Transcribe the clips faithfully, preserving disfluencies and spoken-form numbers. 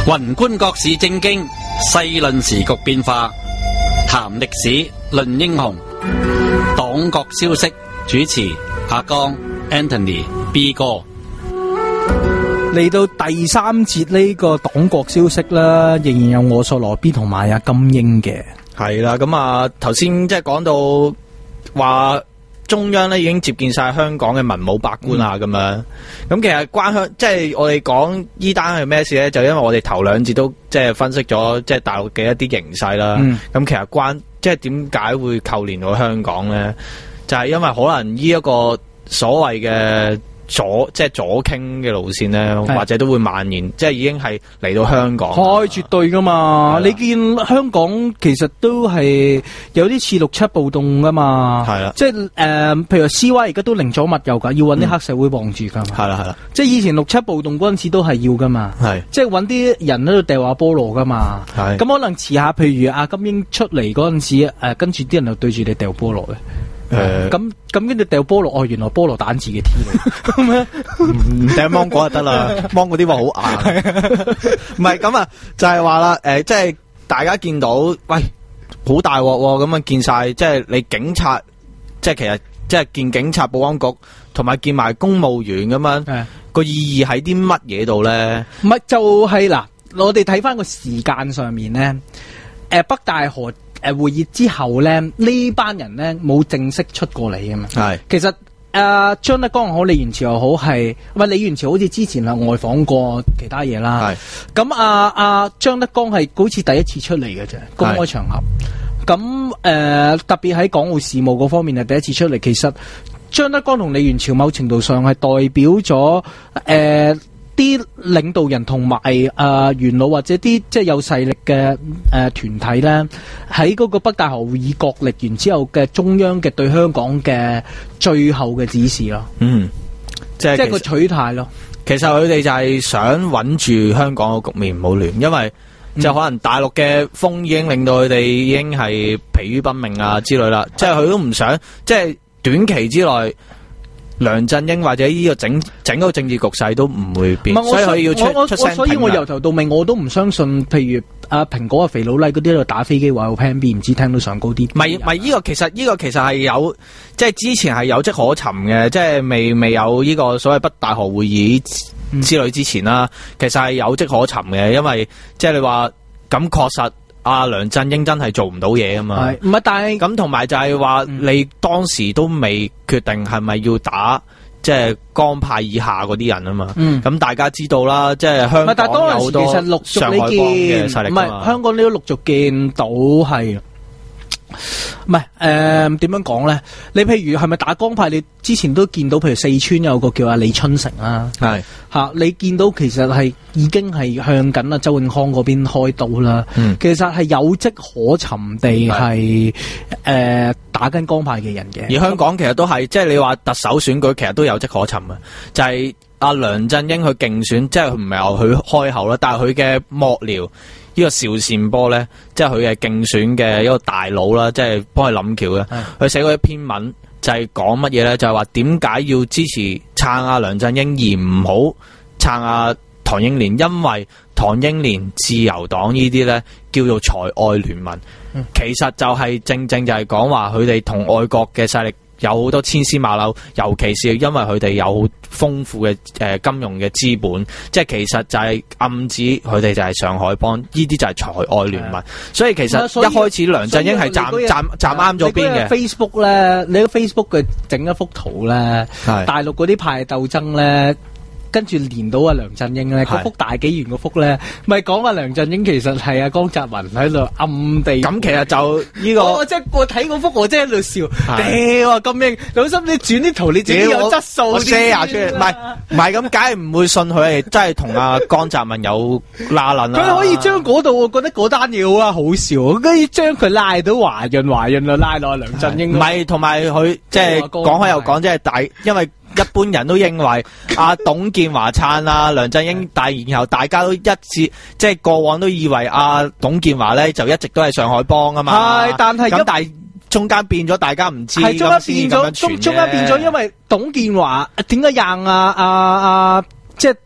宏觀國事政經，細論時局變化，談歷史，論英雄，黨國消息。主持阿江 Anthony B 哥。 嚟到第三節呢個黨國消息啦，仍然有我索羅 B 同埋阿金英嘅。 係啦，咁啊頭先即係講到話中央咧已經接見晒香港嘅文武百官啊，咁、嗯、樣。咁其實關香即係我哋講依單係咩事咧？就因為我哋頭兩節都即係分析咗即係大陸嘅一啲形勢啦。咁、嗯、其實關即係點解會扣連到香港咧？就係、是、因為可能呢一個所謂嘅左即係左傾嘅路線咧，或者都會蔓延，即係已經係嚟到香港。 係絕對噶嘛！你見香港其實都係有啲似六七暴動噶嘛。係啦，即係誒、呃，譬如 C Y 而家都寧左勿右噶，要搵啲黑社會傍住噶嘛。係啦係啦，即係以前六七暴動嗰陣時都係要噶嘛。係，即係搵啲人喺度掉下菠蘿噶嘛。係，咁可能遲下，譬如阿金英出嚟嗰陣時，誒、呃，跟住啲人就對住你掉菠蘿嘅。誒，咁咁跟住掉菠蘿，哦，原來菠蘿蛋自己添，咁咩？ 唔掟芒果就得啦，芒果啲話好硬。唔係咁啊，就係話啦，誒，即係大家見到，喂，好大鑊咁啊，見晒，即係你警察，即係其實即係見警察、保安局，同埋見埋公務員咁樣，個意義喺啲乜嘢度咧？ 唔係就係、是、嗱，我哋睇翻個時間上面咧，誒，北大河。誒，會議之後咧，呢班人咧冇正式出過嚟㗎嘛。係，其實誒，張德江又好，李源潮又好，係喂李源潮好似之前係外訪過其他嘢啦。係，咁啊啊張德江係好似第一次出嚟嘅啫，公開場合。咁誒、呃，特別喺港澳事務嗰方面係第一次出嚟。其實張德江同李源潮某程度上係代表咗誒。呃啲領導人同埋誒元老或者啲即係有勢力嘅誒、呃、團體咧，喺嗰個北大河會議角力完之後嘅中央嘅對香港嘅最後嘅指示咯。嗯，即係即係個取態咯。 其實佢哋就係想穩住香港嘅局面唔好亂，因為就可能大陸嘅風已經令到佢哋已經係疲於奔命啊之類啦。即係佢都唔想，即係短期之內。梁振英或者呢個整整個政治局勢都唔會變，所以佢要出出聲。 所以我由頭到尾我都唔相信，譬如阿蘋果啊、肥佬黎嗰啲喺度打飛機話有 plan B， 唔知聽到上高啲。 唔係唔係呢個其實呢、這個其實係有，即係之前係有跡可尋嘅，即係未未有呢個所謂北大河會議之類之前啦、嗯，其實係有跡可尋嘅，因為即係你話咁確實。阿梁振英真係做唔到嘢啊嘛， 唔係，但係咁同埋就係話你當時都未決定係咪要打即係江派以下嗰啲人啊嘛，咁、嗯、大家知道啦，即係香港有好多上海幫嘅勢力， 唔係香港你都陸續見到係。唔係誒，點樣講咧？你譬如係咪打江派？你之前都見到，譬如四川有個叫阿李春城啦，係吓、啊、你見到其實係已經係向緊阿周永康嗰邊開刀啦、嗯。其實係有跡可尋地係誒、呃、打緊江派嘅人嘅。 而香港其實都係，即係你話特首選舉，其實都有跡可尋啊。就係、是、阿梁振英去競選，即係佢唔係由佢開口啦，但係佢嘅幕僚。呢、這個邵善波咧，即係佢嘅競選嘅一個大佬啦，即係幫佢諗橋嘅。佢寫過一篇文，就係講乜嘢咧？就係話點解要支持撐阿梁振英，而唔好撐阿唐英年？因為唐英年、自由黨呢啲咧叫做財外聯盟、嗯，其實就係正正就係講話佢哋同外國嘅勢力有好多千絲萬縷，尤其是因為佢哋有好豐富嘅誒、呃、金融嘅資本，即係其實就係暗指佢哋就係上海幫，呢啲就係財外聯盟。所以其實一開始梁振英係站站站啱咗邊嘅。 Facebook 咧，你喺 Facebook 嘅整一幅圖咧，大陸嗰啲派鬥爭咧。跟住連到阿梁振英咧，嗰幅大紀元嗰幅咧，咪講阿梁振英其實係阿江澤民喺度暗地。 咁其實就呢、這個， 我即係我睇嗰幅，我真係喺度笑。屌啊，咁英老心，你轉啲圖，你自己有質素。 我 share 出嚟，唔係唔係咁，梗係唔會信佢係真係同阿江澤民有拉攏啦。 佢可以將嗰度，我覺得嗰單嘢好啊，好笑。跟住將佢拉到華潤，華潤就拉落阿梁振英。 唔係，同埋佢即係講開又講，即係大，因為。一般人都認為阿、啊、董建華撐啊梁振英，但然後大家都一致，即係過往都以為阿、啊、董建華咧就一直都係上海幫啊嘛。係，但係咁但係中間變咗，大家唔知。係中間變咗，中中間變咗，因為董建華點解讓啊啊啊，即係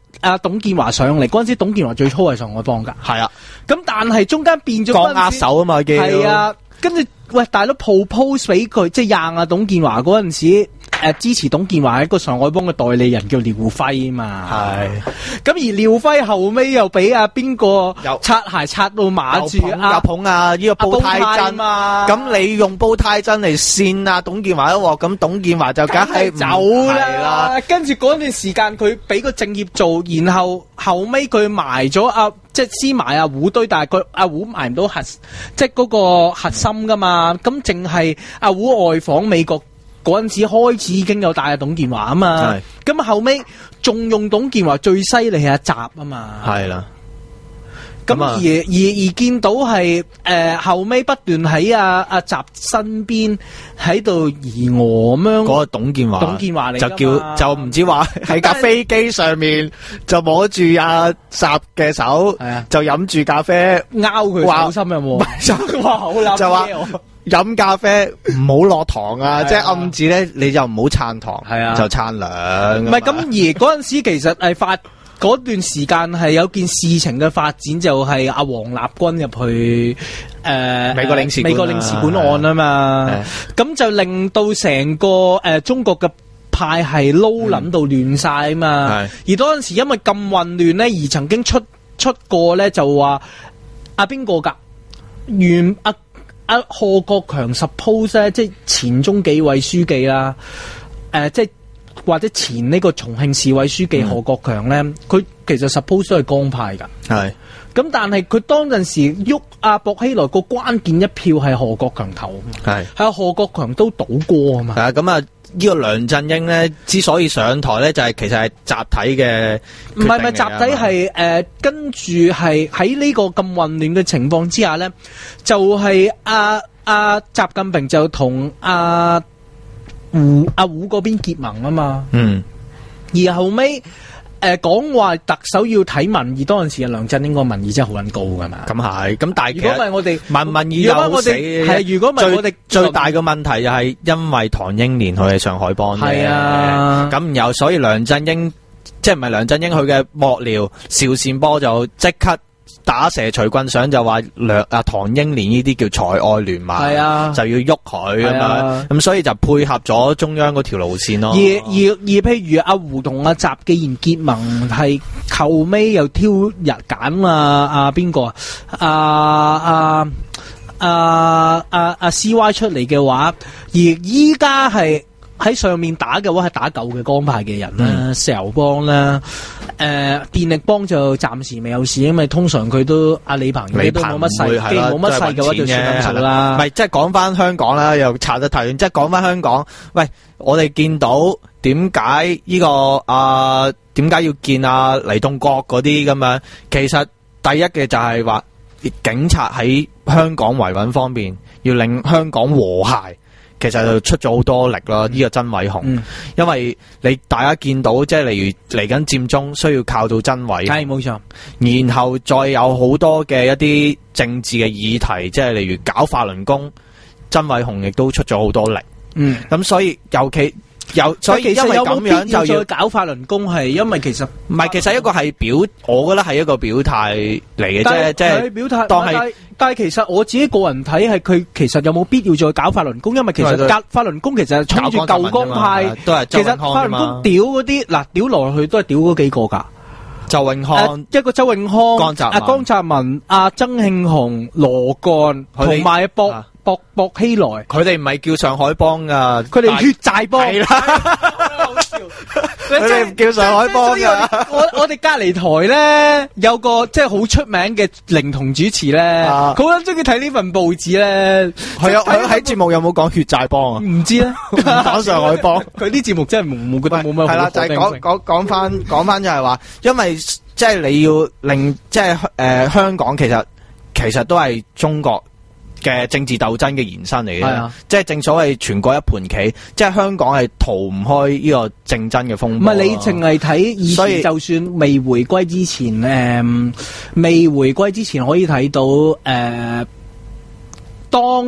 阿董建華上嚟嗰陣時，董建華最初係上海幫㗎。 係啊， 咁但係中間變咗降壓手啊嘛，記係啊，跟住喂大佬 propose 俾佢，即係硬啊董建華嗰陣時。誒，支持董建華一個上海幫嘅代理人叫廖輝嘛， 係咁而廖輝後尾又俾阿邊個擦鞋擦到馬住阿捧啊呢個煲呔真嘛，咁你用煲呔真嚟扇啊董建華一鑊，咁董建華就梗係走啦。跟住嗰段時間佢俾個政協做，然後後尾佢埋咗阿即係先埋阿胡堆，但係佢阿胡埋唔到核，即係嗰個核心噶嘛，咁淨係阿胡外訪美國。嗰陣時開始已經有帶阿董建華啊嘛，咁後尾仲用董建華最犀利係阿習啊嘛， 係啦。 咁而而而見到係誒、呃、後尾不斷喺阿阿習身邊喺度疑我咁樣， 嗰個董建華， 董建華嚟就叫就唔知話喺架飛機上面就摸住阿習嘅手，就飲住咖啡， 拗佢手心有冇？就話好諗， 就話飲咖啡唔好落糖啊！即係暗指咧，你就唔好撐糖，係啊，就撐涼。 唔係咁而嗰陣時其實係發。嗰段時間係有件事情嘅發展，就係、是、阿王立軍入去誒、呃、 美國領事館、啊、 美國領事館案啊嘛，咁就令到成個誒、呃、中國嘅派系撈撚到亂晒啊嘛。嗯、而嗰陣時因為咁混亂咧，而曾經出出過咧就話阿邊個㗎原阿阿賀國強 suppose 咧，即係前中紀委書記啦，誒、呃、即係。或者前呢個重慶市委書記何國強咧，佢、嗯、其實 suppose 都係江派㗎。係，咁但係佢當陣時喐阿薄熙來個關鍵一票係何國強投，係係何國強都倒過啊嘛。係啊， 咁啊呢個梁振英咧之所以上台咧，就係、是、其實係集體嘅， 唔係唔係集體係誒，跟住係喺呢個咁混亂嘅情況之下咧，就係阿阿習近平就同阿。啊胡阿胡嗰邊結盟啊嘛，嗯，而後尾誒講話特首要睇民意，當陣時啊梁振英個民意真係好撚高噶嘛， 咁係，咁但係如果唔係我哋民民意有死， 係如果唔係我哋最大嘅問題就係因為唐英年佢係上海幫嘅，係啊，咁然後所以梁振英即係唔係梁振英佢嘅幕僚邵善波就即刻。打蛇隨棍上就話梁啊唐英年呢啲叫財愛聯盟，係啊，就要喐佢咁樣，咁所以就配合咗中央嗰條路線咯。而而而譬如阿胡同阿習既然結盟，係後尾又挑日揀啊啊邊個啊啊啊啊啊 C Y 出嚟嘅話，而依家係。喺上面打嘅話係打舊嘅江派嘅人啦，石油幫啦，誒電力幫就暫時未有事，因為通常佢都阿李鵬佢都冇乜勢，冇乜勢嘅話就算咁數啦。 唔係即係講翻香港啦，又查得太遠。即係講翻香港，喂，我哋見到點解呢個啊點解要見阿黎棟國嗰啲咁樣？其實第一嘅就係話警察喺香港維穩方面要令香港和諧。其實就出咗好多力咯，呢、嗯、個曾偉雄，嗯、因為你大家見到即係例如嚟緊佔中需要靠到曾偉雄， 係冇錯， 然後再有好多嘅一啲政治嘅議題，即係例如搞法輪功，曾偉雄亦都出咗好多力，嗯，咁所以尤其。有，所以因為咁樣就要再搞法輪功，係因為其實唔係，其實一個係表，我覺得係一個表態嚟嘅啫，即係表態。 當係， 但係但係其實我自己個人睇係佢其實有冇必要再搞法輪功，因為其實搞法輪功其實係衝住舊江派， 都係其實法輪功屌嗰啲嗱屌來去都係屌嗰幾個㗎。 周永康， 一個周永康，阿江澤民、阿曾慶紅、羅幹，同埋博博博希來， 佢哋唔係叫上海幫噶， 佢哋血債幫。 係啦，好笑，佢哋唔叫上海幫噶。 我我哋隔籬台咧有個即係好出名嘅靈童主持咧，佢好中意睇呢份報紙咧。 係啊，喺喺節目有冇講血債幫啊？ 唔知咧， 講上海幫。 佢啲節目真係冇冇覺得冇乜。 係啦，就係講講講翻講翻就係話，因為即係你要令即係誒香港其實其實都係中國嘅政治鬥爭嘅延伸嚟嘅，啊、即係正所謂全國一盤棋，即係香港係逃唔開呢個政爭嘅風波。 唔係你淨係睇以前，就算未回歸之前，誒、呃，未回歸之前可以睇到，誒、呃，當年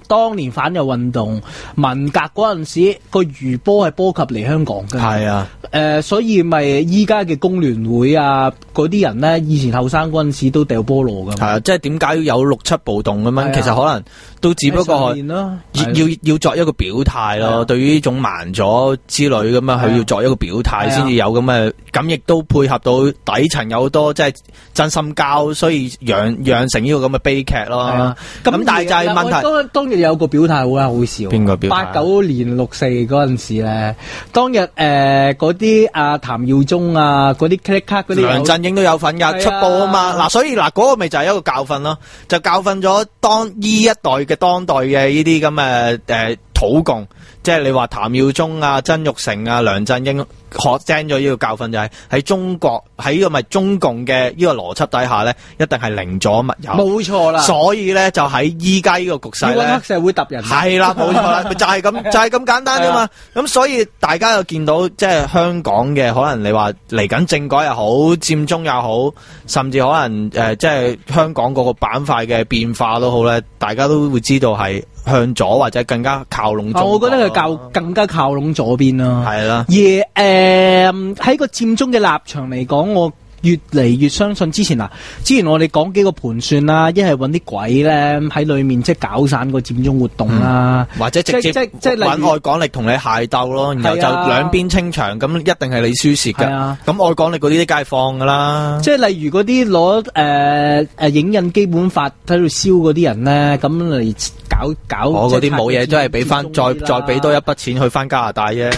當年反右運動、文革嗰陣時，個餘波係波及嚟香港嘅。 係啊， 誒、呃，所以咪依家嘅工聯會啊，嗰啲人咧，以前後生嗰陣時都掉菠蘿㗎。 係啊，即係點解要有六七暴動咁樣？ 啊、 其實可能都只不過要要要作一個表態咯。啊、對於呢種盲咗之類咁樣，佢要作一個表態先至有咁嘅，咁亦都配合到底層有好多即係真心交，所以養養成呢個咁嘅悲劇咯。咁、啊、但係就係問題， 當當日有個表態好啦，好笑。 邊個表態？ 八九年六四嗰陣時咧，當日誒嗰啲阿譚耀宗啊，嗰啲 click 卡嗰啲， 梁振英都有份噶、啊、出報啊嘛。嗱、啊，所以嗱嗰、那個咪就係一個教訓咯，就教訓咗當呢一代嘅當代嘅呢啲咁嘅誒土共。即係你話譚耀宗啊、曾鈺成啊、梁振英學精咗呢個教訓，就係喺中國喺呢個咪中共嘅呢個邏輯底下咧，一定係寧左勿右。冇錯啦。所以咧就喺依家呢個局勢咧，要搵黑社會揼人。係啦，冇錯啦，就係咁就係咁簡單啫嘛。咁所以大家又見到即係香港嘅可能你話嚟緊政改又好、佔中又好，甚至可能誒、呃、即係香港嗰個板塊嘅變化都好咧，大家都會知道係向左或者更加靠攏中、啊。我覺得佢較更加靠攏左邊咯。係啦。而誒喺個佔中嘅立場嚟講，我越嚟越相信之前嗱，之前我哋講幾個盤算啦，一係揾啲鬼咧喺裏面即係搞散個佔中活動啦、嗯，或者直接即即揾外港力同你械鬥咯，然後就兩邊清場，咁、啊、一定係你輸蝕㗎。咁、啊、外港力嗰啲都梗係放㗎啦。即係例如嗰啲攞誒誒影印基本法喺度燒嗰啲人咧，咁嚟搞搞。我嗰啲冇嘢，都係俾翻再再俾多一筆錢去翻加拿大啫。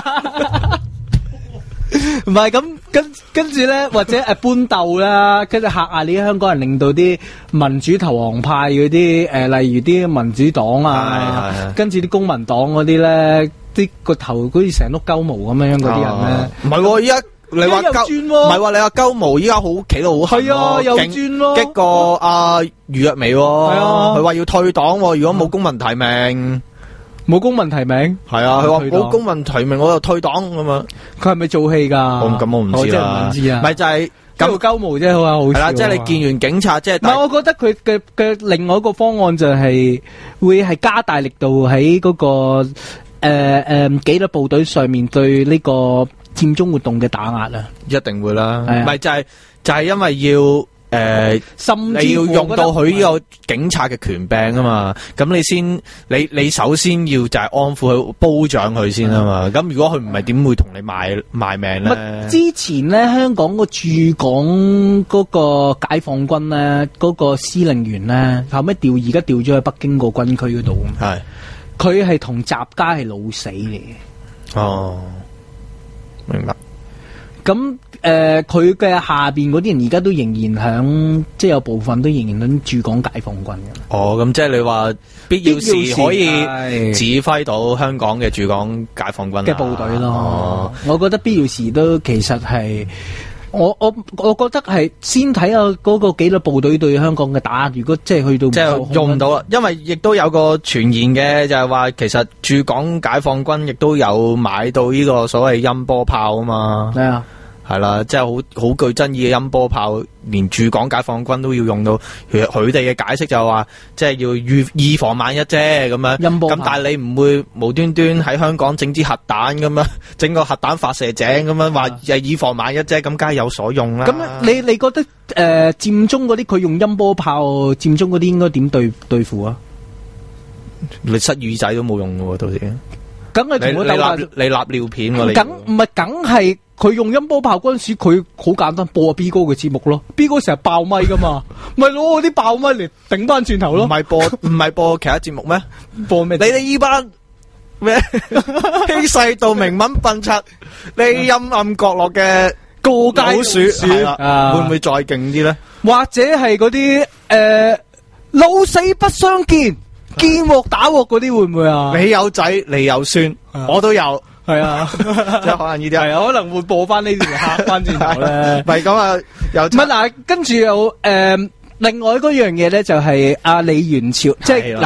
唔係咁跟跟住咧，或者誒搬竇啦，跟住嚇下你啲香港人，令到啲民主投降派嗰啲誒，例如啲民主黨啊，跟住啲公民黨嗰啲咧，啲個頭好似成碌鳩毛咁樣嗰啲人咧，唔係喎，依家你話鳩，唔係話你話鳩毛，依家好企到好狠，係啊，又轉咯，激過阿余若薇，係啊，佢話要退黨，如果冇公民提名。冇公民提名，係啊，佢話冇公民提名，我就退黨咁啊！佢係咪做戲噶？咁我唔知啦，唔知啊，咪就係鳩鳩毛啫，好啊，好係啦，即係你見完警察，即係唔係？我覺得佢嘅嘅另外一個方案就係會係加大力度喺嗰個誒誒紀律部隊上面對呢個佔中活動嘅打壓啊！一定會啦，咪就係就係因為要。誒、呃，你要用到佢呢個警察嘅權柄啊嘛，咁你先，你你首先要就係安撫佢、褒獎佢先啊嘛，咁如果佢唔係，點會同你賣賣命咧？之前咧，香港個駐港嗰個解放軍咧，嗰、嗰個司令員咧，後尾調而家調咗去北京個軍區嗰度，係，佢係同習家係老死嚟嘅。哦，明白。咁誒，佢、呃、嘅下邊嗰啲人而家都仍然響，即係有部分都仍然響駐港解放軍嘅。哦，咁即係你話必要時可以指揮到香港嘅駐港解放軍嘅部隊咯。哦，我覺得必要時都其實係，我我我覺得係先睇下嗰個紀律部隊對香港嘅打壓。如果即係去到即係用唔到啦，因為亦都有個傳言嘅，就係話其實駐港解放軍亦都有買到呢個所謂音波炮啊嘛。係啊。係啦，即係好好具爭議嘅音波炮，連駐港解放軍都要用到。佢佢哋嘅解釋就係話，即係要預以防萬一啫咁樣。音波炮咁，但係你唔會無端端喺香港整支核彈咁樣，整個核彈發射井咁樣，話係以防萬一啫。咁梗係有所用啦。咁你你覺得誒、呃、佔中嗰啲佢用音波炮，佔中嗰啲應該點對對付啊？你塞耳仔都冇用嘅喎，到時。梗係同我鬥立你立尿片喎，你梗唔係梗係佢用音波炮嗰陣時，佢好簡單播 B 哥嘅節目咯。B 哥成日爆咪噶嘛，咪攞嗰啲爆咪嚟頂翻轉頭咯。唔係播唔係播其他節目咩？播咩？你哋依班咩欺世盜名文笨柒，你陰暗角落嘅過街老鼠係啦，會唔會再勁啲咧？或者係嗰啲誒老死不相見。見鑊打鑊嗰啲會唔會啊？你有仔，你有孫，我都有，係啊，即係可能呢啲係啊，可能會播翻呢條客翻轉頭咧。唔係咁啊，有唔係嗱，跟住有誒，另外嗰樣嘢咧就係阿李元朝，即係嗱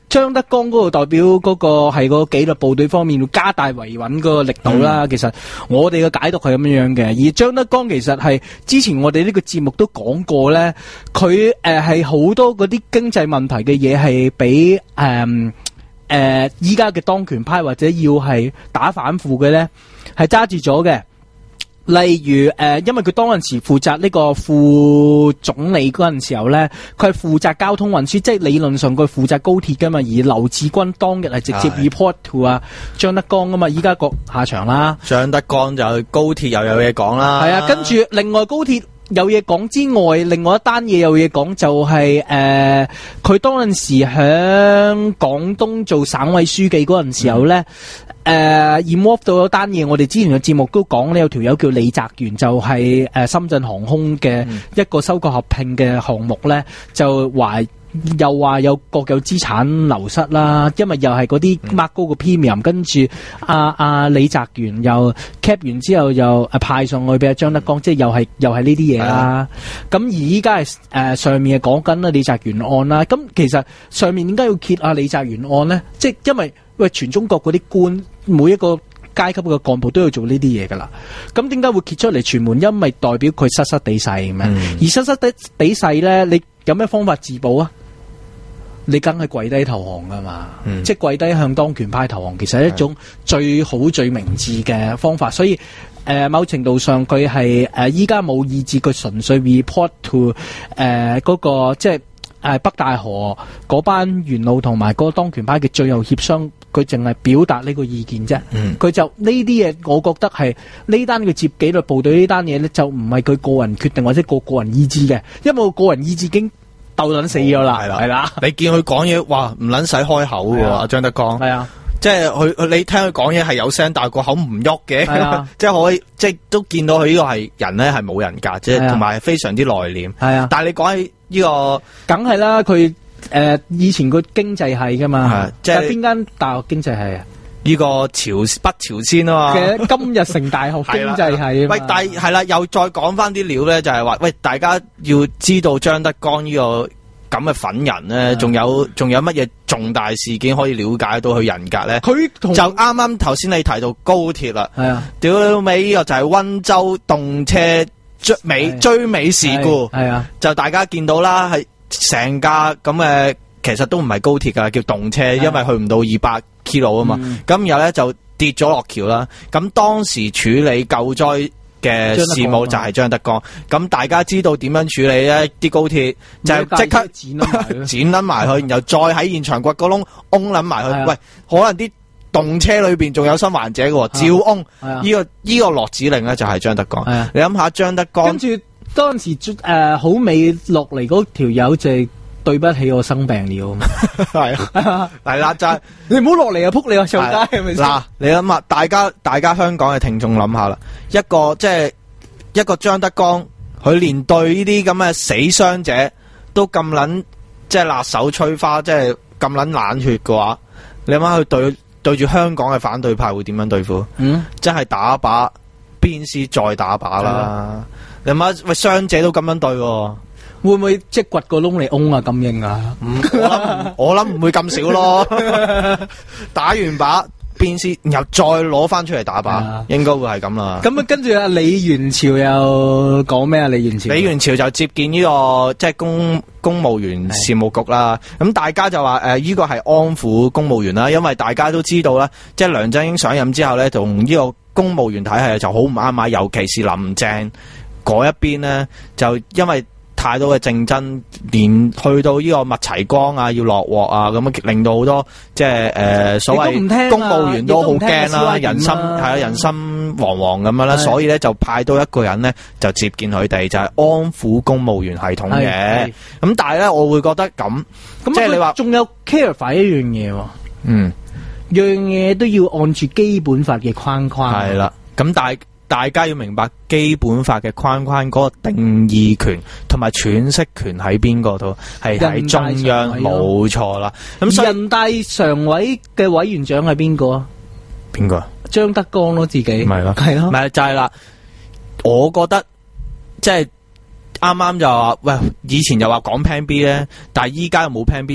張德江嗰個代表嗰個係個紀律部隊方面要加大維穩嗰個力度啦。嗯、其實我哋嘅解讀係咁樣樣嘅，而張德江其實係之前我哋呢個節目都講過咧，佢誒係好多嗰啲經濟問題嘅嘢係俾誒誒依家嘅當權派或者要係打反腐嘅咧係揸住咗嘅。例如誒、呃，因為佢當陣時負責呢個副總理嗰陣時候咧，佢係負責交通運輸，即係理論上佢負責高鐵噶嘛。而劉志軍當日係直接 report to 啊張德江噶嘛，依家個下場啦。張德江就高鐵又有嘢講啦。 係啊，跟住另外高鐵有嘢講之外，另外一單嘢有嘢講就係、是、誒，佢、呃、當陣時響廣東做省委書記嗰陣時候咧。嗯誒 involve 到有單嘢，我哋之前嘅節目都講咧，有條友叫李澤源，就係、是、誒深圳航空嘅一個收購合併嘅項目咧，就話又話有國有資產流失啦，因為又係嗰啲 mark 高個 premium，跟住阿阿李澤源又 cap 完之後又誒派上去俾阿張德江，即係又係又係呢啲嘢啦。咁、嗯、而依家係誒上面係講緊啦李澤源案啦。咁其實上面點解要揭阿李澤源案咧？即係因為喂，全中國嗰啲官每一個階級嘅幹部都要做呢啲嘢噶啦，咁點解會揭出嚟傳媒？因為代表佢失失地勢咁樣，嗯、而失失地地勢咧，你有咩方法自保啊？你梗係跪低投降噶嘛，嗯、即係跪低向當權派投降，其實係一種最好最明智嘅方法。所以誒、呃，某程度上佢係誒依家冇意志，佢純粹 report to 誒、呃、嗰、那個即係誒、呃、北大河嗰班元老同埋嗰個當權派嘅最後協商。佢淨係表達呢個意見啫，佢、嗯、就呢啲嘢，我覺得係呢單嘅接紀律部隊呢單嘢咧，就唔係佢個人決定或者個個人意志嘅，因為個人意志已經鬥撚死咗啦，係啦、哦，係啦。你見佢講嘢，哇，唔撚使開口嘅喎，阿張德江，係啊，即係佢你聽佢講嘢係有聲，但係個口唔喐嘅，即係可以，即係都見到佢呢個係人咧係冇人格，即係同埋非常之內斂，係啊。但係你講起呢個，梗係啦，佢。誒、呃，以前個經濟系噶嘛，即係邊間大學經濟系啊？ 呢個朝北朝鮮啊嘛嘅金日成大學經濟系啊。 喂，但係係啦，又再講翻啲料咧，就係、是、話，喂，大家要知道張德江呢、這個咁嘅粉人咧，仲有仲有乜嘢重大事件可以了解到佢人格咧？佢就啱啱頭先你提到高鐵啦，係啊，屌尾呢個就係溫州動車追尾追尾事故，係啊，就大家見到啦，係。成架咁嘅其實都唔係高鐵噶，叫動車，因為去唔到二百 kilo 啊嘛。咁、嗯、然後咧就跌咗落橋啦。咁當時處理救災嘅事務就係張德江。咁大家知道點樣處理咧？啲高鐵就係即刻剪捻埋去，然後再喺現場掘個窿，掹捻埋去。喂，可能啲動車裏邊仲有生還者嘅，照掹。呢、這個呢、這個落指令咧就係張德江。你諗下張德江。跟住當時誒、呃、好尾落嚟嗰條友就係對不起我生病了，係啊，係啦，就係你唔好落嚟啊，扑你啊，上街係咪先？嗱，你諗下，大家大家香港嘅聽眾諗下啦，一個即係一個張德江，佢連對呢啲咁嘅死傷者都咁撚即係辣手摧花，即係咁撚冷血嘅話，你諗下佢對對住香港嘅反對派會點樣對付？嗯，即係打靶鞭屍再打靶啦。你媽喂，傷者都咁樣對、啊，會唔會即係掘個窿嚟㧬啊？咁英啊？唔，我諗我諗唔會咁少咯。打完靶鞭屍，然後再攞翻出嚟打靶，啊、應該會係咁啦。咁啊，跟住阿李元朝又講咩啊？李元朝，李元朝就接見呢、這個即係公公務員事務局啦。咁大家就話誒，呢個係安撫公務員啦，因為大家都知道啦，即係梁振英上任之後咧，同呢個公務員體系就好唔啱啊，尤其是林鄭。嗰一邊呢，就因為太多嘅競爭，連去到呢個麥齊光啊，要落鑊啊，咁樣令到好多即係誒所謂公務員都好驚啦，人心係啊，人心惶惶咁樣啦，所以咧就派到一個人呢，就接見佢哋，就係、是、安撫公務員系統嘅。咁但係咧，我會覺得咁，即係你話仲有 clarify 一樣嘢，嗯，樣嘢都要按住基本法嘅框框。係啦，咁但係。大家要明白基本法嘅框框嗰個定義權同埋詮釋權喺邊個度？係喺中央，冇錯啦。咁人大常委嘅委員長係邊個啊？邊個？張德江咯，自己。咪咯，係咯，咪就係啦。我覺得即係啱啱就話，喂，以前又話講 Plan B 咧，但係依家又冇 Plan B。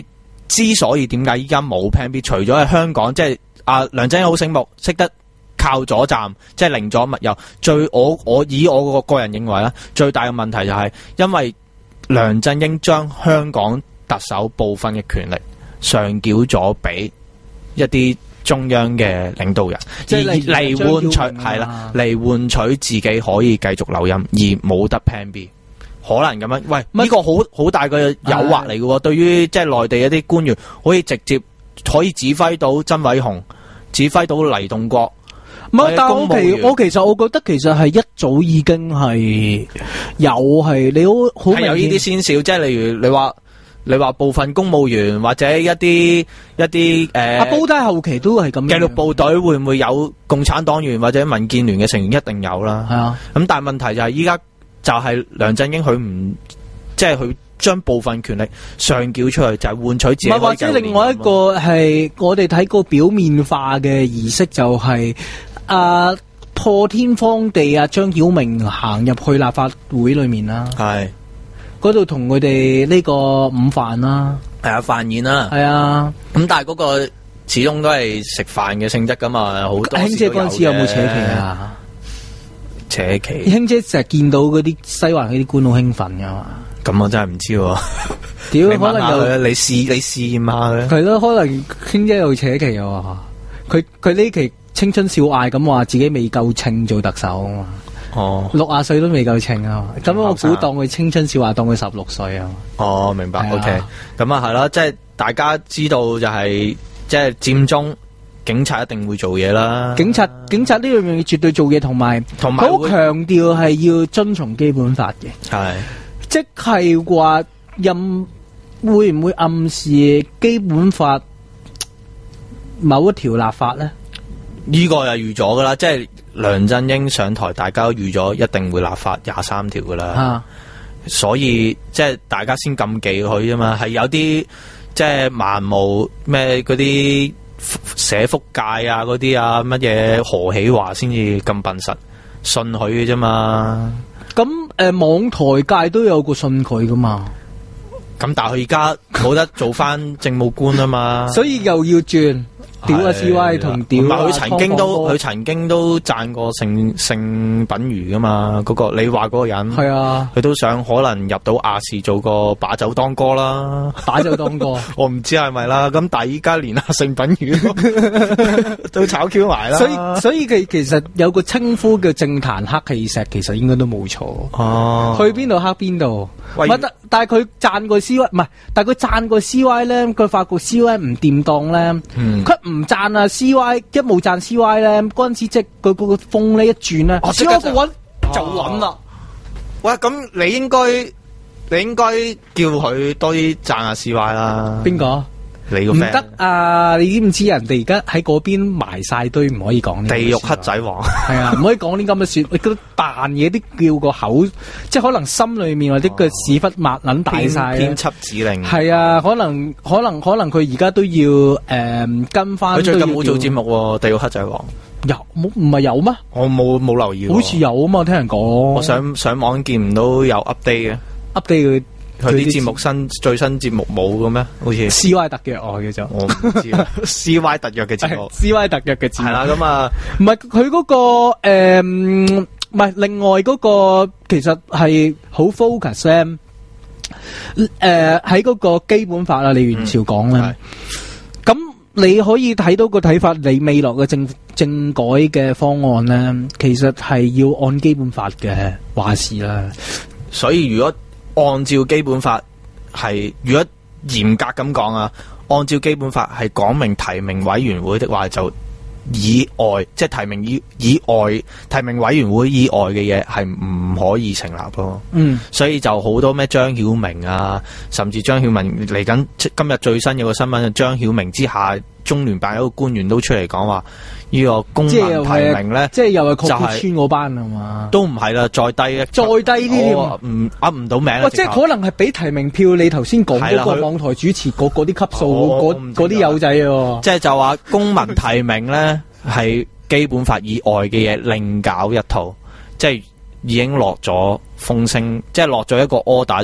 之所以點解依家冇 Plan B， 除咗係香港，即係阿梁振英好醒目，識得靠左站，即係寧左勿右。最我我以我個個人認為咧，最大嘅問題就係因為梁振英將香港特首部分嘅權力上繳咗俾一啲中央嘅領導人， 即係嚟換取係啦，嚟換取自己可以繼續留任，而冇得 Plan B。可能咁樣，喂，呢個好好大嘅誘惑嚟嘅喎。對於即係內地一啲官員，可以直接可以指揮到曾偉雄，指揮到黎棟國。 唔係，但係我其我其實我覺得其實係一早已經係有係你好好係有呢啲先兆，即係例如你話你話部分公務員或者一啲一啲誒， 阿煲低後期都係咁。 紀律部隊會唔會有共產黨員或者民建聯嘅成員？一定有啦。係啊，咁但係問題就係依家就係梁振英佢唔即係佢將部分權力上繳出去，就係、是、換取自己。唔係，或者另外一個係我哋睇過表面化嘅儀式，就係、是。啊！破天荒地啊，張曉明行入去立法會裏面啦，係嗰度同佢哋呢個午飯啦， 係啊飯宴啦， 係啊。 咁但係嗰個始終都係食飯嘅性質噶嘛，好多。 卿姐嗰陣時有冇扯旗啊？ 扯旗。 卿姐成日見到嗰啲西環嗰啲官好興奮噶嘛？ 咁我真係唔知喎。 屌，可能又你試你試驗下佢。 係咯，可能卿姐又扯旗啊！佢佢呢期。青春少艾咁話自己未夠稱做特首啊嘛，哦，六廿歲都未夠稱啊嘛，咁我估當佢青春少艾，當佢十六歲啊。 哦，明白。OK，咁啊係啦，即係大家知道就係、是、即係佔中，警察一定會做嘢啦。警察警察呢樣嘢絕對做嘢，同埋同埋好強調係要遵從基本法嘅。係，即係話任會唔會暗示基本法某一條立法咧？ 呢個又預咗噶啦，即係梁振英上台，大家都預咗一定會立法廿三條噶啦，啊、所以即係大家先禁忌佢啊嘛，係有啲即係盲毛咩嗰啲社福界啊嗰啲啊乜嘢何喜華先至咁笨實信佢嘅啫嘛。 咁誒、呃、網台界都有個信佢噶嘛， 咁但係佢而家冇得做翻政務官啊嘛， 所以又要轉。屌啊 C Y 同屌啊， 佢曾經都佢曾經都讚過盛盛品儒噶嘛，嗰、嗰個你話嗰個人係啊，佢都想可能入到亞視做個把酒當歌啦， 把酒當歌， 我唔知係咪啦。咁但係依家連阿盛品儒都炒 Q 埋啦， 所以所以佢其實有個稱呼叫政壇黑氣石，其實應該都冇錯。哦，去邊度黑邊度？唔係，但係佢讚過 C Y， 唔係，但係佢讚過 C Y 咧，佢發覺 C Y 唔掂當咧，佢唔讚啊 C Y， 一冇讚 C Y 咧，嗰陣時即係佢嗰個風呢一轉咧，C Y 個穩就穩啦。 喂，咁你應該你應該叫佢多啲讚下 C Y 啦。 邊個？ 你個 friend 唔得啊！你知唔知人哋而家喺嗰邊埋晒堆，唔可以講呢？ 地獄黑仔王係啊，唔可以講啲咁嘅說。你覺得扮嘢啲叫個口，即係可能心裏面或者個屎忽抹捻大晒。 編輯指令係啊，可能可能可能佢而家都要誒、呃、跟翻。 佢最近冇做節目喎，地獄黑仔王有冇？唔係有咩？ 我冇冇留意。 好似有啊嘛，聽人講。 我上上網見唔到有 update 嘅 update 佢。 佢啲節目新最新節目冇嘅咩？好似 C Y 特約我叫做， 我唔知啊。C Y 特約嘅節目 ，C Y 特約嘅節目係啦。咁啊，唔係佢嗰個誒，唔、呃、係另外嗰個，其實係好 focus 咧。誒、呃，喺嗰個基本法啊，李元朝講咧。咁、嗯、你可以睇到個睇法，你未來嘅政政改嘅方案咧，其實係要按基本法嘅話事啦。 所以如果按照基本法係，如果嚴格咁講啊，按照基本法係講明提名委員會的話，就以外，即係提名以以外，提名委員會以外嘅嘢係唔可以成立咯。嗯，所以就好多咩張曉明啊，甚至張曉明嚟緊今日最新有個新聞，張曉明之下中聯辦有個官員都出嚟講話，呢個公民提名咧， 即係又係郝柏村嗰班啊嘛， 都唔係啦，再低一， 再低呢啲唔噏唔到名。 哇，即係可能係俾提名票，你頭先講嗰個網台主持嗰嗰啲級數，嗰嗰啲友仔喎。 即係就話公民提名咧係基本法以外嘅嘢，另搞一套，即係已經落咗風聲，即係落咗一個 order 就話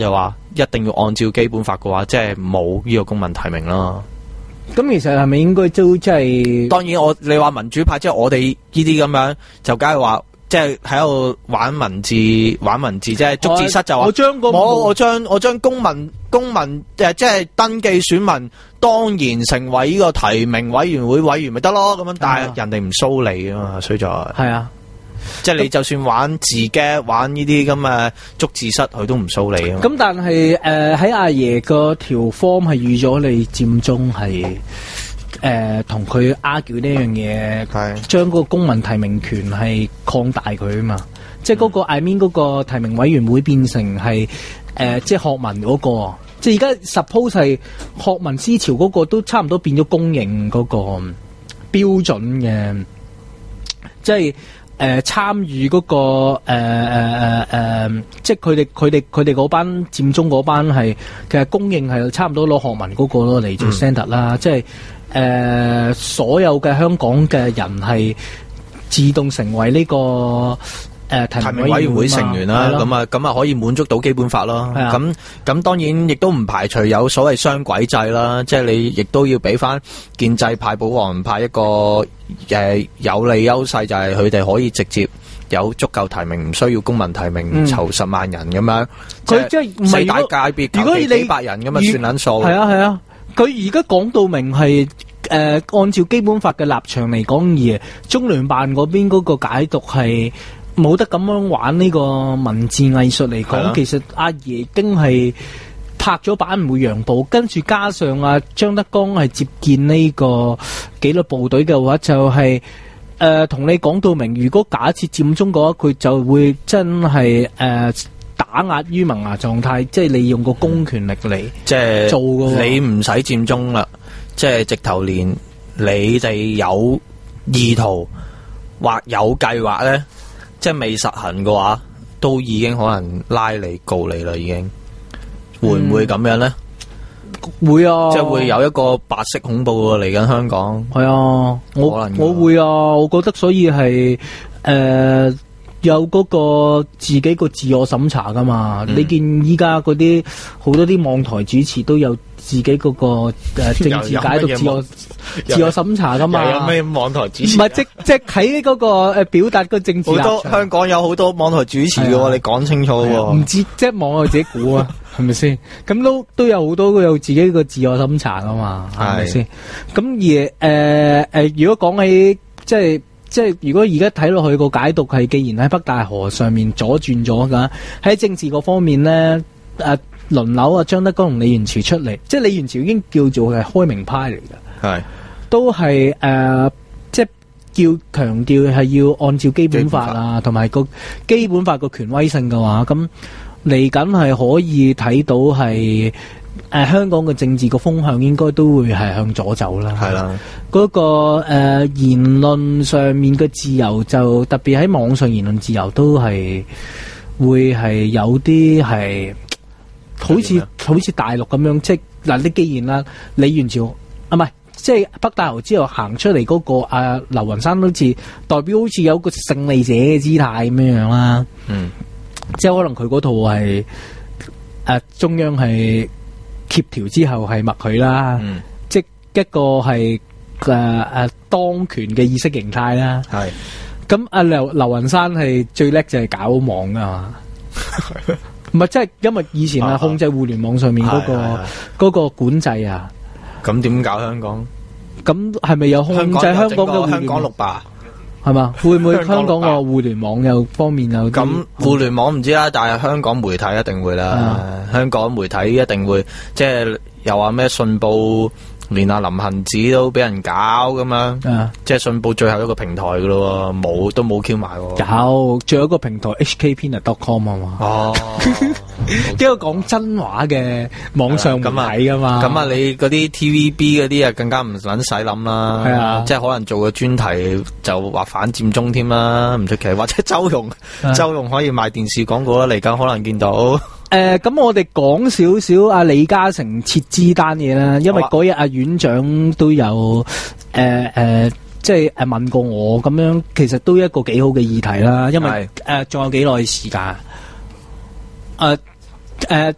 一定要按照基本法嘅話，即係冇呢個公民提名啦。 咁其實係咪應該都即係？ 當然我你話民主派即係我哋呢啲咁樣，就梗係話即係喺度玩文字玩文字，即係捉字蝨就話我將個我我將我將公民公民誒即係登記選民當然成為呢個提名委員會委員咪得咯咁樣，但係人哋唔騷你啊嘛，所以就係啊。 即係你就算玩字嘅玩呢啲咁嘅捉字蝨，佢都唔騷你啊。 咁但係誒喺阿爺個條 form 係預咗你佔中係誒同佢 argue 呢樣嘢，係將個公民提名權係擴大佢啊嘛。即係嗰個 I mean 嗰個提名委員會變成係誒、呃、即係學民嗰、嗰個，即係而家 suppose 係學民思潮嗰個都差唔多變咗公認嗰個標準嘅，即係。誒、呃、參與嗰、那個誒誒誒誒，即係佢哋佢哋佢哋嗰班佔中嗰班係其實公認係差唔多攞學民嗰個咯嚟做 standard 啦，嗯、即係誒、呃、所有嘅香港嘅人係自動成為呢、這個誒、呃、提名委員會成員啦，咁啊咁啊可以滿足到基本法咯。咁咁當然亦都唔排除有所謂雙軌制啦，即係你亦都要俾翻建制派、保皇派一個。誒、呃，有利優勢就係佢哋可以直接有足夠提名，唔需要公民提名籌十萬人咁樣。佢即係唔係四大界別，如果你幾百人咁啊，算撚數。係啊係啊，佢而家講到明係誒、呃，按照基本法嘅立場嚟講，而中聯辦嗰邊嗰個解讀係冇得咁樣玩呢個文字藝術嚟講。啊、其實阿爺已經係。拍咗板唔會讓步，跟住加上啊張德江係接見呢個紀律部隊嘅話，就係誒同你講到明，如果假設佔中嘅話，佢就會真係誒、呃、打壓於萌芽狀態，即係利用個公權力嚟即係做嘅。 你唔使佔中啦，即係直頭連你哋有意圖或有計劃咧，即係未實行嘅話，都已經可能拉你告你啦，已經。會唔會咁樣咧？ 會啊， 即係會有一個白色恐怖嚟緊香港。 係啊，我我會啊，我覺得所以係誒、呃、有嗰個自己個自我審查噶嘛。嗯、你見依家嗰啲好多啲網台主持都有自己嗰、嗰個誒、呃、政治解讀自我自我審查噶嘛。 有咩網台主持？ 唔係即即喺嗰個誒表達個政治立場。 好多香港有好多網台主持嘅喎，啊、你講清楚喎。 唔知即係網台自己估啊。係咪先？咁都都有好多有自己個自我審查噶嘛？係咪先？咁而誒誒、呃呃，如果講起即係即係，如果而家睇落去個解讀係，既然喺北大河上面左轉咗噶，喺政治嗰方面咧，誒、呃、輪流啊張德江同李源潮出嚟，即係李源潮已經叫做係開明派嚟嘅，係都係誒、呃、即係叫強調係要按照基本法啊，同埋個基本法個權威性嘅話咁。嚟緊係可以睇到係誒、呃、香港嘅政治個風向應該都會係向左走啦。係啦，嗰、那個誒、呃、言論上面嘅自由就特別喺網上言論自由都係會係有啲係好似好似大陸咁樣，即係嗱你既然啦李源潮啊唔係即係北大河之後行出嚟嗰、那個啊劉雲山好似代表好似有個勝利者嘅姿態咁樣樣啦。嗯。即係可能佢嗰套係誒、呃、中央係協調之後係默許啦，嗯、即一個係誒誒當權嘅意識形態啦。係咁阿劉劉雲山係最叻就係搞網噶嘛，唔係即係因為以前係控制互聯網上面嗰、嗰個嗰、啊、個管制啊。 咁點搞香港？ 咁係咪有控制香港嘅香港六霸？ 係嘛？會唔會香港個互聯網有方面有？ 咁互聯網唔知啦，但係香港媒體一定會啦。啊、香港媒體一定會，即係又話咩信報，連阿林行止都俾人搞咁樣。啊、即係信報最後一個平台噶咯，冇都冇 Q 埋。 有，最後一個平台 H K P N dot com 啊嘛。哦，一個講真話嘅網上媒體噶嘛。 咁啊，你嗰啲 T V B 嗰啲啊，更加唔撚使諗啦。係啊，即係可能做個專題就話反佔中添啦，唔出奇。或者周融，啊、周融可以賣電視廣告啦，嚟緊可能見到。誒、 呃，咁我哋講少少阿李嘉誠撤資單嘢啦，因為嗰日阿院長都有誒誒。呃呃即係誒問過我咁樣，其實都一個幾好嘅議題啦。因為誒仲、呃、有幾耐時間？誒、呃、誒、呃，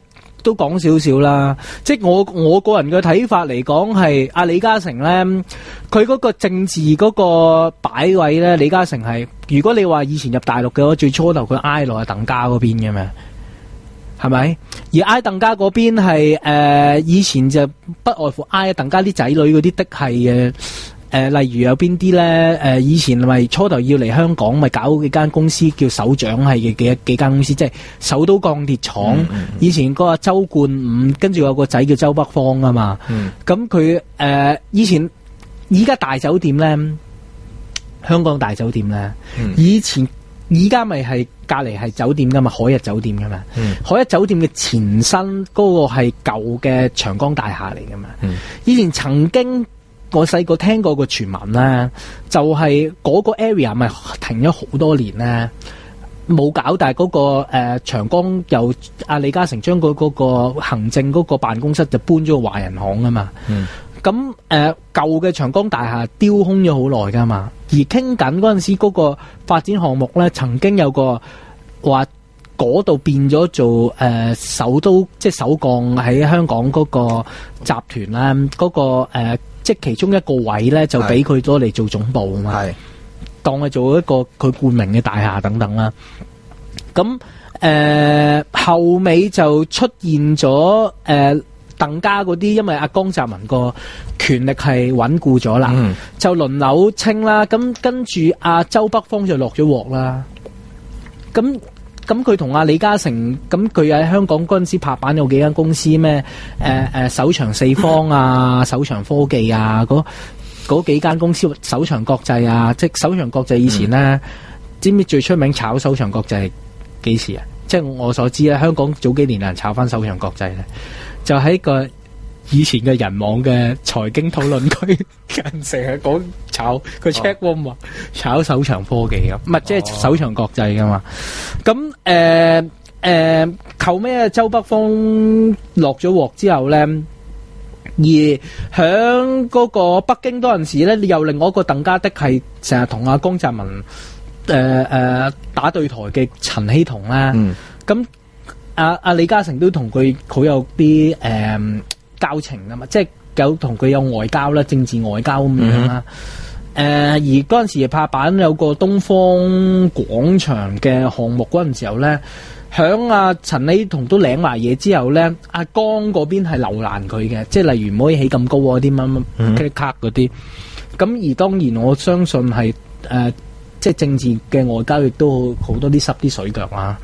都講少少啦。即係我我個人嘅睇法嚟講，係阿李嘉誠咧，佢嗰個政治嗰個擺位咧，李嘉誠係如果你話以前入大陸嘅話，最初頭佢挨落係鄧家嗰邊嘅咩？係咪？而挨鄧家嗰邊係誒以前就不外乎挨鄧家啲仔女嗰啲的係嘅。誒、呃，例如有邊啲咧？誒、呃，以前咪初頭要嚟香港，咪搞幾間公司叫首長係嘅幾幾間公司，即係首都鋼鐵廠。嗯嗯、以前嗰個周冠午，跟住有個仔叫周北方啊嘛。咁佢誒以前依家大酒店咧，香港大酒店咧，嗯、以前依家咪係隔離係酒店噶嘛，海逸酒店噶嘛。嗯、海逸酒店嘅前身嗰個係舊嘅長江大廈嚟噶嘛。嗯、以前曾經。我細個聽過個傳聞咧，就係、是、嗰個 area 咪停咗好多年咧，冇搞，但係嗰、那個誒、呃、長江由阿李嘉誠將佢嗰個行政嗰個辦公室就搬咗去華人行啊嘛。咁誒、嗯呃、舊嘅長江大廈丟空咗好耐噶嘛，而傾緊嗰陣時嗰個發展項目咧，曾經有個話嗰度變咗做誒、呃、首都，即係首鋼喺香港嗰個集團啦，嗰、那個誒。呃即係其中一個位咧，就俾佢攞嚟做總部啊嘛，當係做一個佢冠名嘅大廈等等啦。咁誒、呃、後尾就出現咗誒鄧家嗰啲，因為阿江澤民個權力係穩固咗啦，嗯、就輪流清啦。咁跟住阿周北方就落咗鑊啦。咁咁佢同阿李嘉誠，咁佢喺香港嗰陣時拍板有幾間公司咩？誒誒，首長四方啊，首長科技啊，嗰嗰幾間公司，首長國際啊，即係首長國際以前咧，嗯、知唔知最出名炒首長國際係幾時啊？即係我所知咧，香港早幾年有人炒翻首長國際咧，就喺個以前嘅人網嘅財經討論區，人成日講炒佢 check room 啊，炒首長科技咁，唔係即係首長國際噶嘛。咁誒誒，後尾啊，周北方落咗鑊之後咧，而響嗰個北京嗰陣時咧，你又另外一個鄧家的係成日同阿江澤民誒誒打對台嘅陳希同啦。咁阿阿李嘉誠都同佢好有啲誒。呃交情啊嘛，即係有同佢有外交啦，政治外交咁樣啦。誒、嗯呃，而嗰陣時拍板有個東方廣場嘅項目嗰陣時候咧，響阿陳希同都領埋嘢之後咧，阿江嗰邊係留難佢嘅，即係例如唔可以起咁高啊啲乜乜卡嗰啲。咁、嗯、而當然我相信係誒、呃，即係政治嘅外交亦都好多啲濕啲水腳啦。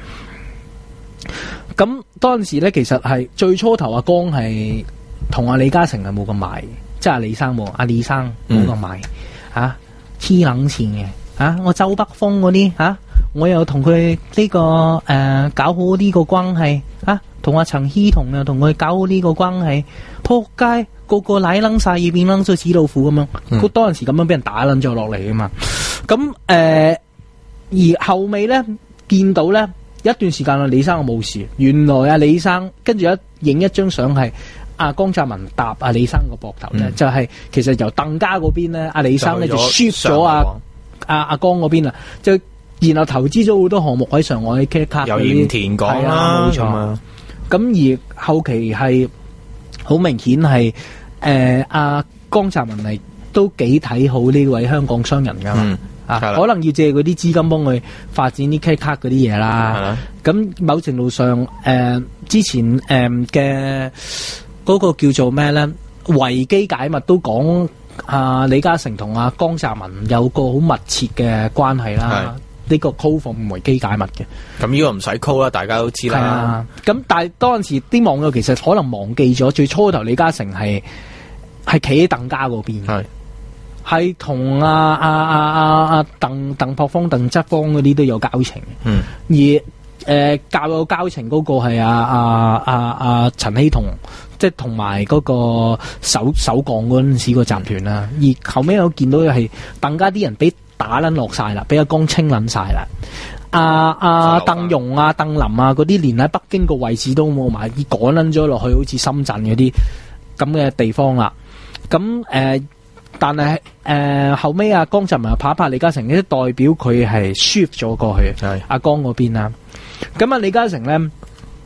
咁當陣時咧，其實係最初頭阿江係。同阿李嘉誠係冇咁埋，即係阿李生冇，阿李生冇咁埋嚇，黐冷線嘅嚇。我周北方嗰啲嚇，我又同佢呢個誒、呃、搞好呢個關係嚇，同阿陳希同又同佢搞好呢個關係，撲街個個奶撚晒要變撚咗紙老虎咁樣，佢當陣時咁樣俾人打撚咗落嚟啊嘛。咁誒、呃，而後尾咧見到咧一段時間啊，李生冇事，原來阿李生跟住一影一張相係。阿江澤民搭阿李生個膊頭咧，嗯、就係其實由鄧家嗰邊咧，阿李生咧就 shift 咗阿阿阿江嗰邊啦，就然後投資咗好多項目喺上海 K 卡嗰啲，油鹽田港啦，冇錯。咁而後期係好明顯係誒阿江澤民係都幾睇好呢位香港商人噶嘛。嗯啊，可能要借嗰啲資金幫佢發展啲 K 卡嗰啲嘢啦。咁某程度上，誒、呃、之前誒嘅嗰個叫做咩咧？維基解密都講啊，李嘉誠同阿江澤民有個好密切嘅關係啦。呢個 call 放維基解密嘅。咁呢個唔使 call 啦，大家都知啦。咁、啊、但係當陣時啲網友其實可能忘記咗，最初頭李嘉誠係係企喺鄧家嗰邊。係。係同阿阿阿阿阿鄧鄧樸方、鄧則方嗰啲都有交情，嗯，而誒、呃、較有交情嗰個係阿阿阿阿陳希同，即係同埋嗰個首首鋼嗰陣時個集團啦。嗯、而後尾我見到係鄧家啲人俾打撚落晒啦，俾阿江清撚晒啦。阿阿鄧融啊、鄧林啊嗰啲連喺北京個位置都冇埋，已趕撚咗落去，好似深圳嗰啲咁嘅地方啦。咁誒。呃但係誒、呃、後尾阿江澤民又拍一拍李嘉誠，呢啲代表佢係 shift 咗過去阿江嗰邊啦。咁啊李嘉誠咧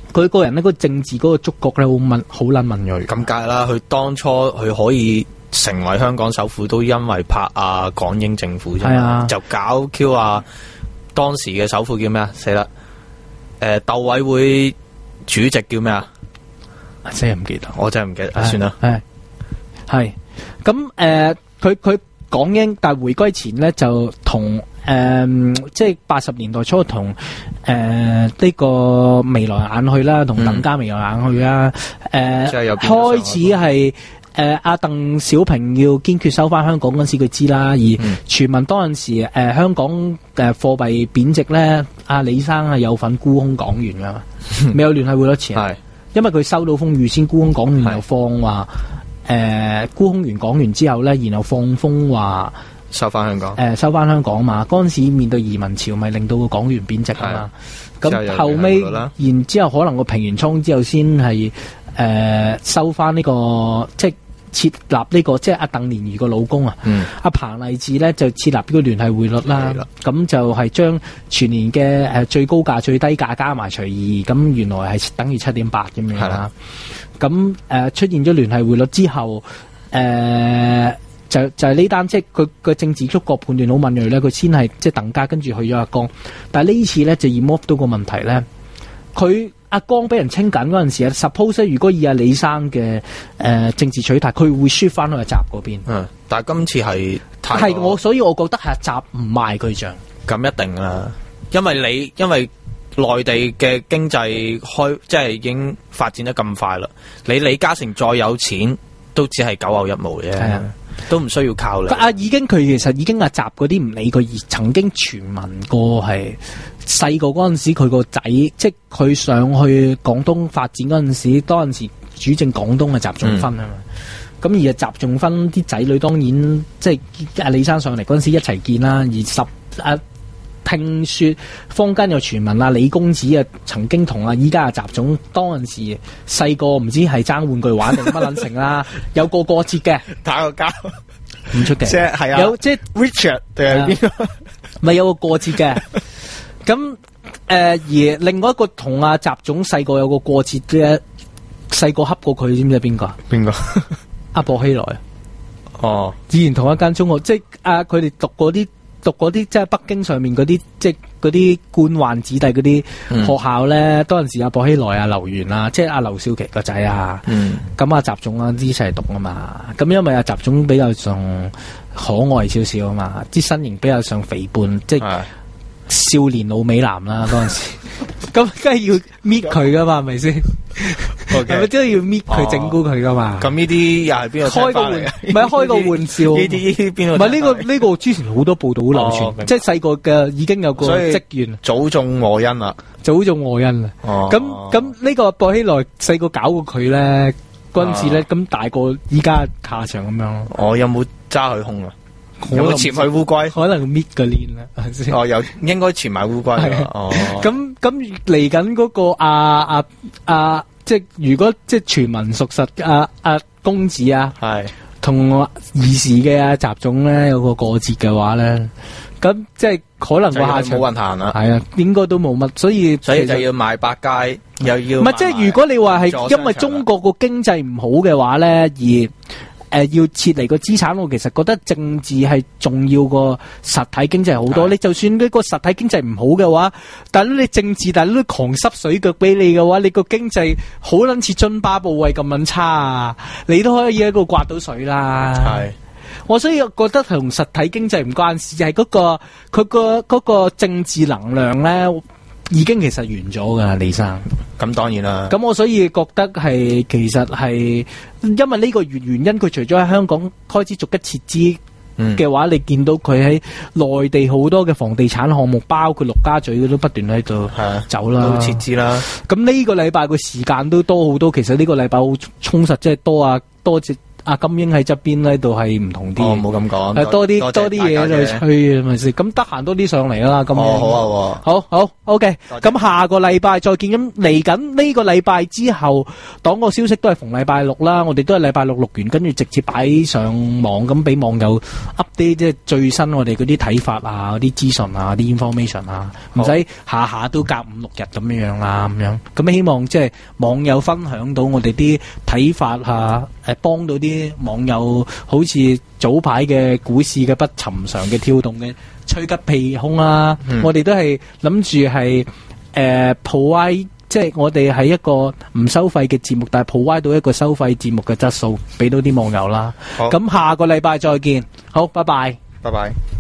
佢個人呢個政治嗰個觸覺咧好敏好撚敏鋭。 咁梗係啦，佢當初佢可以成為香港首富，都因為拍啊港英政府啫， 啊、 就搞 Q 啊當時嘅首富叫咩啊？死啦！誒、呃，鬥委會主席叫咩啊？ 真係唔記得， 我真係唔記得，算啦。 係係咁誒，佢佢港英，但係回歸前咧就同誒、呃，即係八十年代初同誒呢個眉來眼去啦，同鄧家眉來眼去啦。誒、呃， 即係有開始係誒阿鄧小平要堅決收翻香港嗰陣時，佢知啦。而傳聞當陣時誒、呃、香港誒貨幣貶值咧，阿李生係有份沽空港元噶嘛，未有聯繫匯率前。係。因為佢收到風預先沽空港元，又放話誒沽空完港元之後咧，然後放風話收翻香港，誒、 呃、收翻香港嘛。嗰陣時面對移民潮，咪令到個港元貶值啊嘛。咁後尾，然之後可能個平完倉之後，先係誒收翻呢、這個即係設立呢、這個即係阿鄧蓮如個老公啊。阿、嗯啊、彭勵治咧就設立呢個聯繫匯率啦。咁就係將全年嘅誒最高價、最低價加埋除二，咁原來係等於七點八咁樣啦。咁誒、呃、出現咗聯繫匯率之後，誒、呃、就就係呢單即係佢個政治觸覺判斷好敏鋭咧，佢先係即係鄧家跟住去咗阿江，但係呢次咧就 remove 到個問題咧，佢。阿江俾人清緊嗰陣時啊 ，suppose 如果以阿李生嘅誒、呃、政治取態，佢會輸翻去阿習嗰邊。嗯， 但係今次係係我，所以我覺得係阿習唔賣佢帳。 咁一定啦，因為你因為內地嘅經濟開即係已經發展得咁快啦，你李嘉誠再有錢都只係九牛一毛啫。係啊。都唔需要靠你。 啊，已經佢其實已經阿習嗰啲唔理佢，而曾經傳聞過係細個嗰陣時，佢個仔即係佢上去廣東發展嗰陣時，當陣時主政廣東嘅習仲勳啊嘛。咁、嗯、而阿習仲勳啲仔女當然即係阿李生上嚟嗰陣時一齊見啦。而十啊聽說坊間有傳聞啊，李公子啊曾經同啊依家阿習總當陣時細個唔知係爭玩具玩定乜撚成啦，有個過節嘅打個交唔出奇， 即係係啊， 有即係 Richard 定係邊個？ 咪有個過節嘅。咁誒、呃、而另外一個同阿習總細個有個過節嘅細個恰過佢，知唔知係邊個？ 邊個？ 阿薄熙來。 哦， 以前同一間中學，即係啊佢哋讀嗰啲。讀嗰啲即係北京上面嗰啲即係嗰啲官宦子弟嗰啲學校咧，當陣時阿薄熙來啊、劉源啊，即係阿劉少奇個仔啊，咁阿習總啊啲一齊讀啊嘛。咁因為阿習總比較上可愛少少啊嘛，啲身形比較上肥胖，即係少年老美男啦嗰陣時。咁梗係要搣佢噶嘛，係咪先？係咪都要搣佢整蠱佢噶嘛？ 咁呢啲又係邊個開個玩？唔係開個玩笑。 呢啲邊個？ 唔係呢個呢、這個之前好多報道好流傳，哦、即係細個嘅已經有個職員早中禍因啦， 早中禍因啦。咁咁呢個薄熙來細個搞過佢咧，嗰陣時咧咁大個依家下場咁樣。 我有冇揸佢空啊？有冇潛去烏龜？ 可能搣個鏈啦，係咪先？ 哦，有應該潛埋烏龜。哦，咁咁嚟緊嗰個阿阿阿，即係如果即係傳聞屬實，阿、啊、阿、啊、公子啊，係同兒時嘅阿習總咧有個過節嘅話咧，咁即係可能個下場冇運行啦。係啊，應該都冇乜，所以所以就要賣百佳，又要唔係即係如果你話係因為中國個經濟唔好嘅話咧，而誒、呃，要撤離個資產，我其實覺得政治係重要過實體經濟好多。你就算呢個實體經濟唔好嘅話，但係你政治，但係都狂濕水腳俾你嘅話，你個經濟好撚似津巴布韋咁撚差啊！你都可以喺度刮到水啦。係，我所以覺得同實體經濟唔關事，就係、是、嗰、那個佢個嗰個政治能量咧，已經其實完咗噶，李生。 咁當然啦。咁我所以覺得係其實係因為呢個原原因，佢除咗喺香港開始逐一撤資嘅話，嗯、你見到佢喺內地好多嘅房地產項目，包括陸家嘴佢都不斷喺度走啦， 都撤資啦。咁呢個禮拜個時間都多好多，其實呢個禮拜好充實，即係多啊多隻。阿阿金英喺側邊呢度係唔同啲。 哦，冇咁講， 係多啲多啲嘢去吹啊，咪先。咁得閒多啲上嚟啦，咁樣。 哦，好啊， 好好 OK。咁下個禮拜再見。咁嚟緊呢個禮拜之後，黨個消息都係逢禮拜六啦。我哋都係禮拜六錄完，跟住直接擺上網，咁俾網友 update 即係最新我哋嗰啲睇法啊、嗰啲資訊啊、啲 information 啊，唔使下下都隔五六日咁樣樣啦，咁樣。咁希望即係網友分享到我哋啲睇法啊，誒幫到啲網友，好似早排嘅股市嘅不尋常嘅跳動嘅吹吉屁空啊，嗯、我哋都係諗住係誒 provide， 即係我哋係一個唔收費嘅節目，但係 provide 到一個收費節目嘅質素俾到啲網友啦。咁下個禮拜再見，好，拜拜， 拜拜。